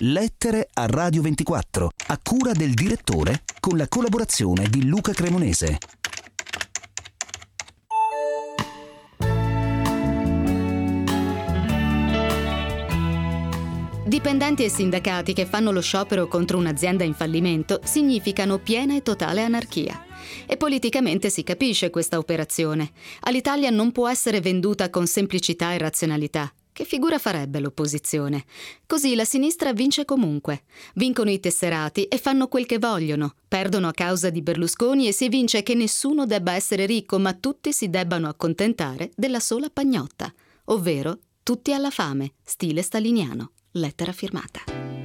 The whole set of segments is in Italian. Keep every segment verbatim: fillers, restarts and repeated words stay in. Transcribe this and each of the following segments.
Lettere a Radio ventiquattro, a cura del direttore, con la collaborazione di Luca Cremonese. Dipendenti e sindacati che fanno lo sciopero contro un'azienda in fallimento significano piena e totale anarchia. E politicamente si capisce questa operazione. All'Italia non può essere venduta con semplicità e razionalità. Che figura farebbe l'opposizione? Così la sinistra vince comunque. Vincono i tesserati e fanno quel che vogliono. Perdono a causa di Berlusconi e si evince che nessuno debba essere ricco, ma tutti si debbano accontentare della sola pagnotta. Ovvero, tutti alla fame, stile staliniano. Lettera firmata.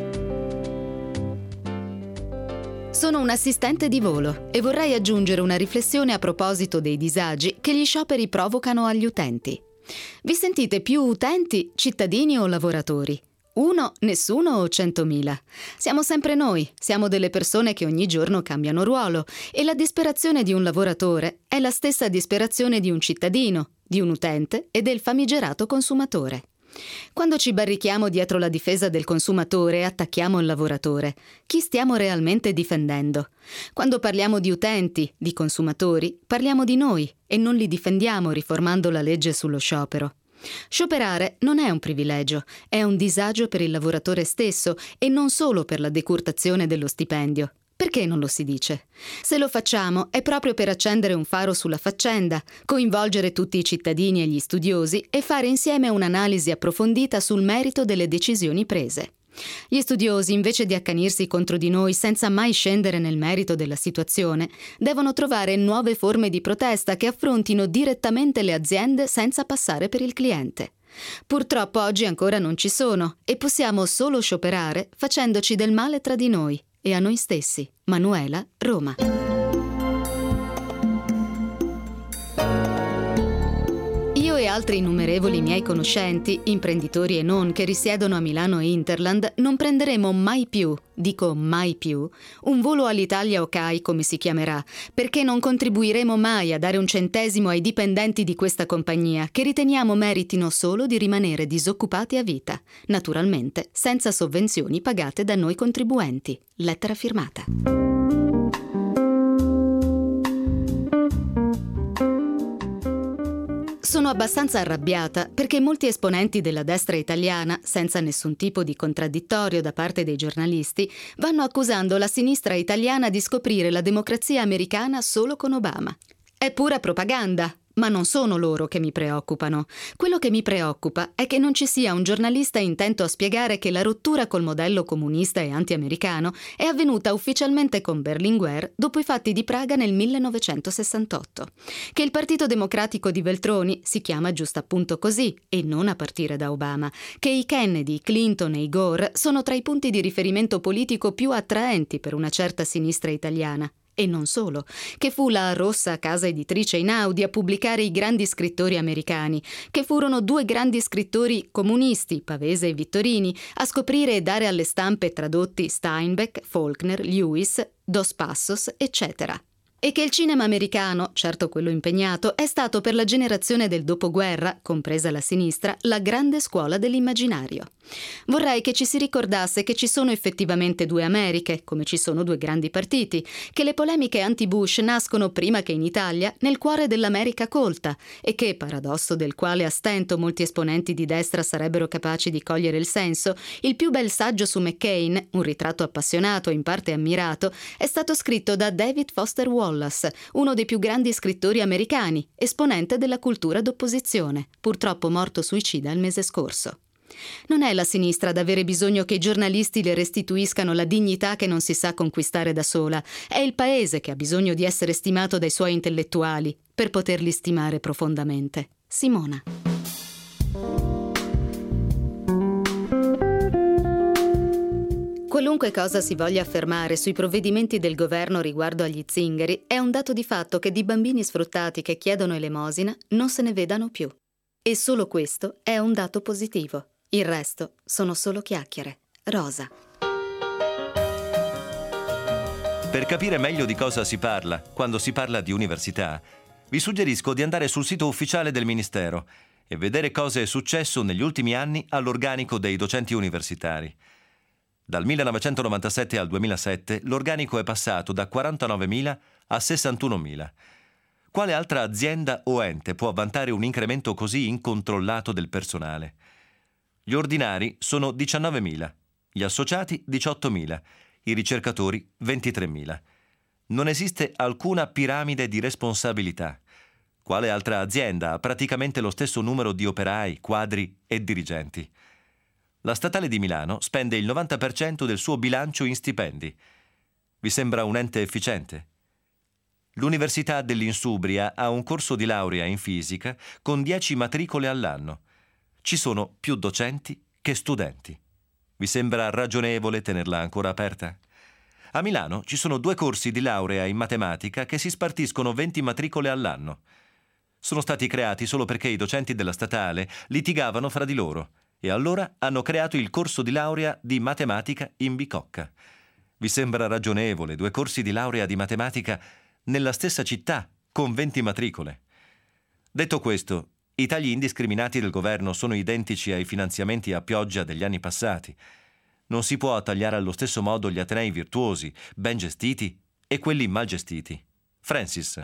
Sono un assistente di volo e vorrei aggiungere una riflessione a proposito dei disagi che gli scioperi provocano agli utenti. Vi sentite più utenti, cittadini o lavoratori? Uno, nessuno o centomila? Siamo sempre noi, siamo delle persone che ogni giorno cambiano ruolo e la disperazione di un lavoratore è la stessa disperazione di un cittadino, di un utente e del famigerato consumatore. Quando ci barrichiamo dietro la difesa del consumatore e attacchiamo il lavoratore, chi stiamo realmente difendendo? Quando parliamo di utenti, di consumatori, parliamo di noi e non li difendiamo riformando la legge sullo sciopero. Scioperare non è un privilegio, è un disagio per il lavoratore stesso e non solo per la decurtazione dello stipendio. Perché non lo si dice? Se lo facciamo è proprio per accendere un faro sulla faccenda, coinvolgere tutti i cittadini e gli studiosi e fare insieme un'analisi approfondita sul merito delle decisioni prese. Gli studiosi, invece di accanirsi contro di noi senza mai scendere nel merito della situazione, devono trovare nuove forme di protesta che affrontino direttamente le aziende senza passare per il cliente. Purtroppo oggi ancora non ci sono e possiamo solo scioperare facendoci del male tra di noi e a noi stessi. Manuela, Roma. Io e altri innumerevoli miei conoscenti, imprenditori e non, che risiedono a Milano e Interland, non prenderemo mai più, dico mai più, un volo all'Italia OK, come si chiamerà, perché non contribuiremo mai a dare un centesimo ai dipendenti di questa compagnia, che riteniamo meritino solo di rimanere disoccupati a vita, naturalmente senza sovvenzioni pagate da noi contribuenti. Lettera firmata. Sono abbastanza arrabbiata perché molti esponenti della destra italiana, senza nessun tipo di contraddittorio da parte dei giornalisti, vanno accusando la sinistra italiana di scoprire la democrazia americana solo con Obama. È pura propaganda, ma non sono loro che mi preoccupano. Quello che mi preoccupa è che non ci sia un giornalista intento a spiegare che la rottura col modello comunista e anti-americano è avvenuta ufficialmente con Berlinguer dopo i fatti di Praga nel millenovecentosessantotto. Che il Partito Democratico di Veltroni si chiama giusto appunto così e non a partire da Obama. Che i Kennedy, i Clinton e i Gore sono tra i punti di riferimento politico più attraenti per una certa sinistra italiana. E non solo, che fu la rossa casa editrice Einaudi a pubblicare i grandi scrittori americani, che furono due grandi scrittori comunisti, Pavese e Vittorini, a scoprire e dare alle stampe tradotti Steinbeck, Faulkner, Lewis, Dos Passos, eccetera. E che il cinema americano, certo quello impegnato, è stato per la generazione del dopoguerra, compresa la sinistra, la grande scuola dell'immaginario. Vorrei che ci si ricordasse che ci sono effettivamente due Americhe, come ci sono due grandi partiti, che le polemiche anti-Bush nascono prima che in Italia nel cuore dell'America colta e che, paradosso del quale a stento molti esponenti di destra sarebbero capaci di cogliere il senso, il più bel saggio su McCain, un ritratto appassionato e in parte ammirato, è stato scritto da David Foster Wallace, uno dei più grandi scrittori americani, esponente della cultura d'opposizione, purtroppo morto suicida il mese scorso. Non è la sinistra ad avere bisogno che i giornalisti le restituiscano la dignità che non si sa conquistare da sola. È il paese che ha bisogno di essere stimato dai suoi intellettuali per poterli stimare profondamente. Simona. Qualunque cosa si voglia affermare sui provvedimenti del governo riguardo agli zingari, è un dato di fatto che di bambini sfruttati che chiedono elemosina non se ne vedano più. E solo questo è un dato positivo. Il resto sono solo chiacchiere. Rosa. Per capire meglio di cosa si parla quando si parla di università, vi suggerisco di andare sul sito ufficiale del Ministero e vedere cosa è successo negli ultimi anni all'organico dei docenti universitari. Dal millenovecentonovantasette al duemilasette l'organico è passato da quarantanovemila a sessantunomila. Quale altra azienda o ente può vantare un incremento così incontrollato del personale? Gli ordinari sono diciannovemila, gli associati diciottomila, i ricercatori ventitremila. Non esiste alcuna piramide di responsabilità. Quale altra azienda ha praticamente lo stesso numero di operai, quadri e dirigenti? La Statale di Milano spende il novanta per cento del suo bilancio in stipendi. Vi sembra un ente efficiente? L'Università dell'Insubria ha un corso di laurea in fisica con dieci matricole all'anno. Ci sono più docenti che studenti. Vi sembra ragionevole tenerla ancora aperta? A Milano ci sono due corsi di laurea in matematica che si spartiscono venti matricole all'anno. Sono stati creati solo perché i docenti della statale litigavano fra di loro e allora hanno creato il corso di laurea di matematica in Bicocca. Vi sembra ragionevole due corsi di laurea di matematica nella stessa città, con venti matricole? Detto questo, i tagli indiscriminati del governo sono identici ai finanziamenti a pioggia degli anni passati. Non si può tagliare allo stesso modo gli atenei virtuosi, ben gestiti, e quelli mal gestiti. Francis.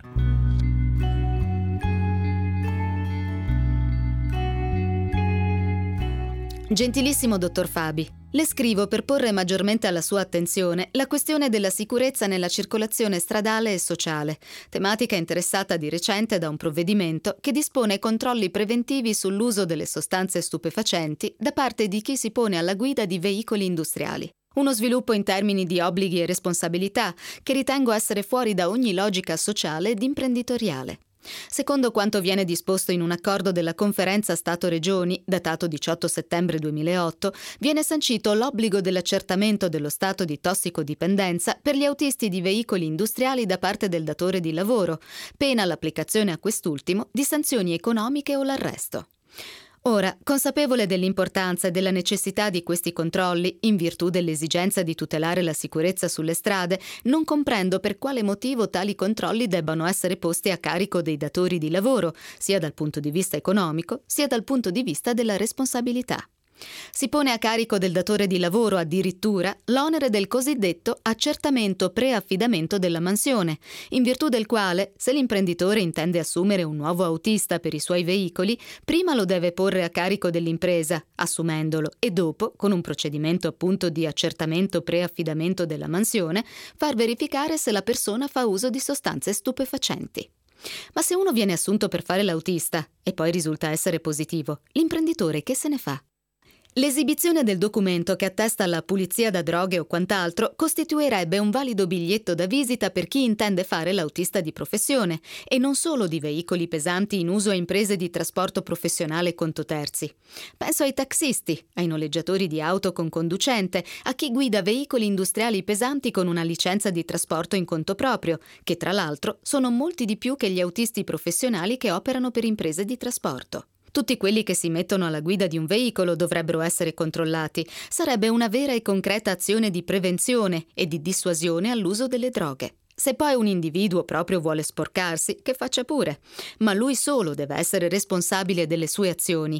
Gentilissimo dottor Fabi, le scrivo per porre maggiormente alla sua attenzione la questione della sicurezza nella circolazione stradale e sociale, tematica interessata di recente da un provvedimento che dispone controlli preventivi sull'uso delle sostanze stupefacenti da parte di chi si pone alla guida di veicoli industriali. Uno sviluppo in termini di obblighi e responsabilità che ritengo essere fuori da ogni logica sociale ed imprenditoriale. Secondo quanto viene disposto in un accordo della Conferenza Stato-Regioni, datato diciotto settembre duemilaotto, viene sancito l'obbligo dell'accertamento dello stato di tossicodipendenza per gli autisti di veicoli industriali da parte del datore di lavoro, pena l'applicazione a quest'ultimo di sanzioni economiche o l'arresto. Ora, consapevole dell'importanza e della necessità di questi controlli, in virtù dell'esigenza di tutelare la sicurezza sulle strade, non comprendo per quale motivo tali controlli debbano essere posti a carico dei datori di lavoro, sia dal punto di vista economico, sia dal punto di vista della responsabilità. Si pone a carico del datore di lavoro addirittura l'onere del cosiddetto accertamento pre-affidamento della mansione, in virtù del quale, se l'imprenditore intende assumere un nuovo autista per i suoi veicoli, prima lo deve porre a carico dell'impresa, assumendolo, e dopo, con un procedimento appunto di accertamento pre-affidamento della mansione, far verificare se la persona fa uso di sostanze stupefacenti. Ma se uno viene assunto per fare l'autista e poi risulta essere positivo, l'imprenditore che se ne fa? L'esibizione del documento che attesta la pulizia da droghe o quant'altro costituirebbe un valido biglietto da visita per chi intende fare l'autista di professione e non solo di veicoli pesanti in uso a imprese di trasporto professionale conto terzi. Penso ai taxisti, ai noleggiatori di auto con conducente, a chi guida veicoli industriali pesanti con una licenza di trasporto in conto proprio, che tra l'altro sono molti di più che gli autisti professionali che operano per imprese di trasporto. Tutti quelli che si mettono alla guida di un veicolo dovrebbero essere controllati. Sarebbe una vera e concreta azione di prevenzione e di dissuasione all'uso delle droghe. Se poi un individuo proprio vuole sporcarsi, che faccia pure, ma lui solo deve essere responsabile delle sue azioni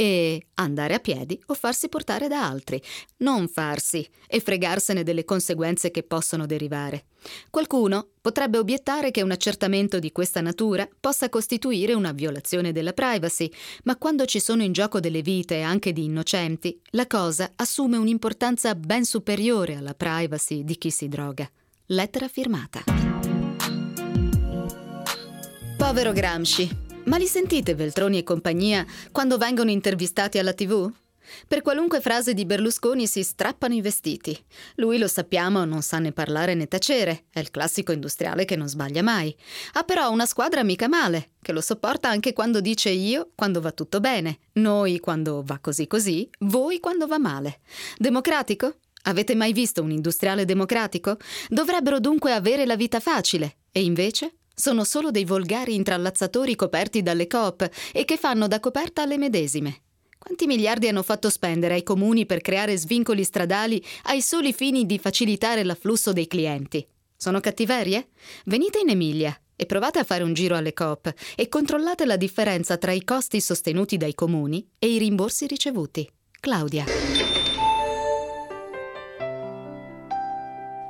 e andare a piedi o farsi portare da altri, non farsi e fregarsene delle conseguenze che possono derivare. Qualcuno potrebbe obiettare che un accertamento di questa natura possa costituire una violazione della privacy, ma quando ci sono in gioco delle vite anche di innocenti, la cosa assume un'importanza ben superiore alla privacy di chi si droga. Lettera firmata. Povero Gramsci, ma li sentite Veltroni e compagnia quando vengono intervistati alla tivù? Per qualunque frase di Berlusconi si strappano i vestiti. Lui, lo sappiamo, non sa né parlare né tacere, è il classico industriale che non sbaglia mai. Ha però una squadra mica male, che lo sopporta anche quando dice io quando va tutto bene, noi quando va così così, voi quando va male. Democratico? Avete mai visto un industriale democratico? Dovrebbero dunque avere la vita facile, e invece sono solo dei volgari intrallazzatori coperti dalle coop e che fanno da coperta alle medesime. Quanti miliardi hanno fatto spendere ai comuni per creare svincoli stradali ai soli fini di facilitare l'afflusso dei clienti? Sono cattiverie? Venite in Emilia e provate a fare un giro alle coop e controllate la differenza tra i costi sostenuti dai comuni e i rimborsi ricevuti. Claudia.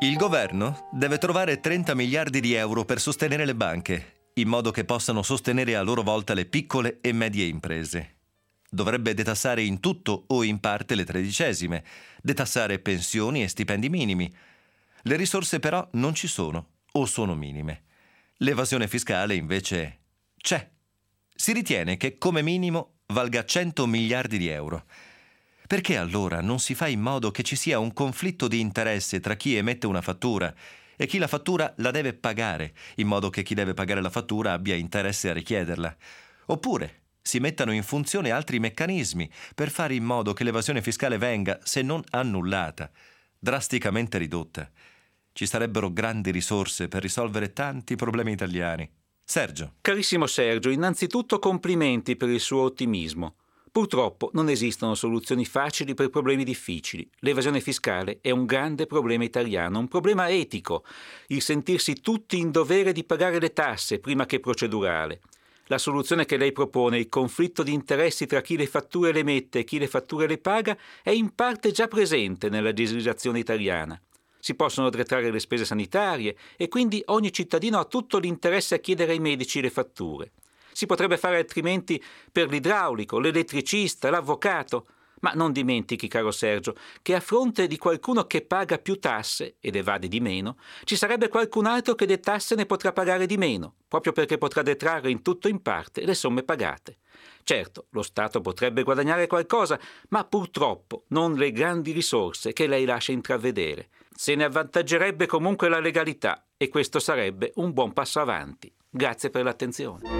Il governo deve trovare trenta miliardi di euro per sostenere le banche, in modo che possano sostenere a loro volta le piccole e medie imprese. Dovrebbe detassare in tutto o in parte le tredicesime, detassare pensioni e stipendi minimi. Le risorse però non ci sono o sono minime. L'evasione fiscale invece c'è. Si ritiene che come minimo valga cento miliardi di euro. Perché allora non si fa in modo che ci sia un conflitto di interesse tra chi emette una fattura e chi la fattura la deve pagare, in modo che chi deve pagare la fattura abbia interesse a richiederla? Oppure si mettano in funzione altri meccanismi per fare in modo che l'evasione fiscale venga, se non annullata, drasticamente ridotta. Ci sarebbero grandi risorse per risolvere tanti problemi italiani. Sergio. Carissimo Sergio, innanzitutto complimenti per il suo ottimismo. Purtroppo non esistono soluzioni facili per problemi difficili. L'evasione fiscale è un grande problema italiano, un problema etico, il sentirsi tutti in dovere di pagare le tasse prima che procedurale. La soluzione che lei propone, il conflitto di interessi tra chi le fatture le mette e chi le fatture le paga, è in parte già presente nella legislazione italiana. Si possono detrarre le spese sanitarie e quindi ogni cittadino ha tutto l'interesse a chiedere ai medici le fatture. Si potrebbe fare altrimenti per l'idraulico, l'elettricista, l'avvocato. Ma non dimentichi, caro Sergio, che a fronte di qualcuno che paga più tasse ed evade di meno, ci sarebbe qualcun altro che le tasse ne potrà pagare di meno, proprio perché potrà detrarre in tutto o in parte le somme pagate. Certo, lo Stato potrebbe guadagnare qualcosa, ma purtroppo non le grandi risorse che lei lascia intravedere. Se ne avvantaggerebbe comunque la legalità e questo sarebbe un buon passo avanti. Grazie per l'attenzione.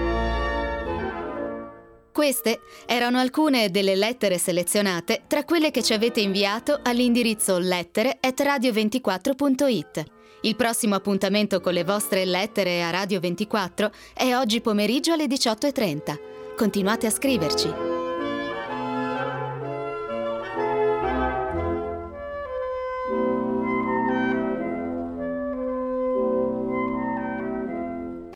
Queste erano alcune delle lettere selezionate tra quelle che ci avete inviato all'indirizzo lettere at radio ventiquattro punto it. Il prossimo appuntamento con le vostre lettere a Radio ventiquattro è oggi pomeriggio alle diciotto e trenta. Continuate a scriverci.